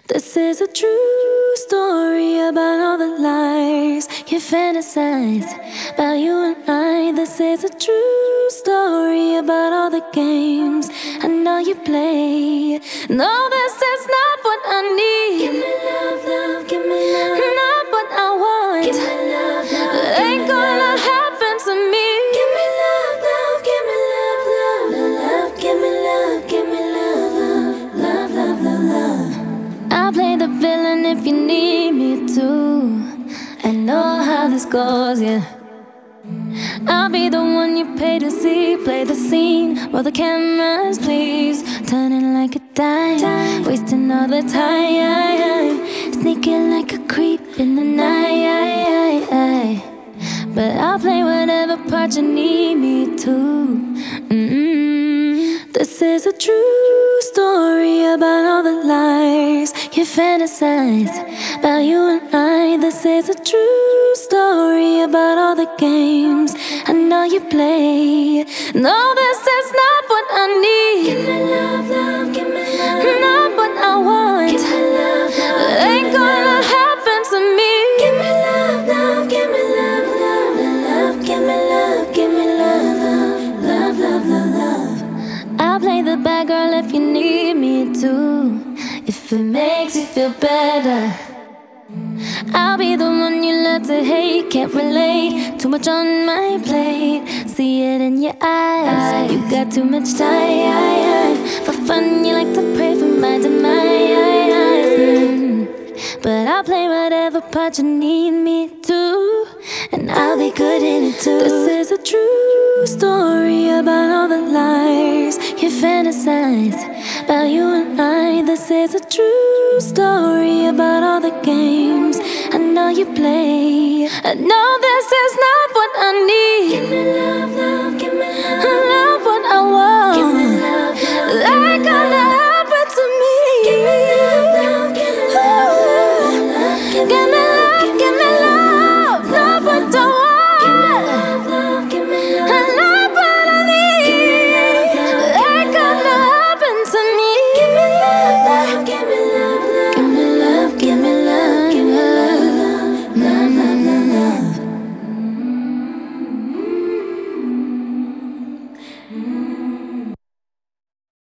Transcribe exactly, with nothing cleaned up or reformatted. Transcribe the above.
This is a true story about all the lies you fantasize about you and I. This is a true story about all the games I know you play. No, this is not what I need. Give me love, love, give me love. Not what I want. Give me love, love. It ain't gonna happen to me. Give me love, love, give me love, love, love. Give me love, give me love, love, love, love, love, love. I'll play the villain if you need me to. I know how this goes, yeah. I'll be the one you pay to see. Play the scene, roll the cameras, please. Turning like a dime, wasting all the time. Sneaking like a creep in the night. But I'll play whatever part you need me to. Mm-mm. This is a true story about all the lies you fantasize about you and I. This is a true story about all the games I know you play. No, this is not what I need. Give me love, love, give me love. Not what I want. Give me love, love. It ain't gonna happen to me. Give me love, love, give me love, love, love. Give me love, give me love, love, love, love, love, love. I'll play the bad girl if you need me to. If it makes you feel better, I'll be the one you love to hate. Can't relate, too much on my plate. See it in your eyes, you got too much time. For fun you like to pray for my demise. mm. But I'll play whatever part you need me to, and I'll be good in it too. This is a true story about all the lies you fantasize about you and I. This is a true story about all the games I know you play. I know this is not what I need. Give me love.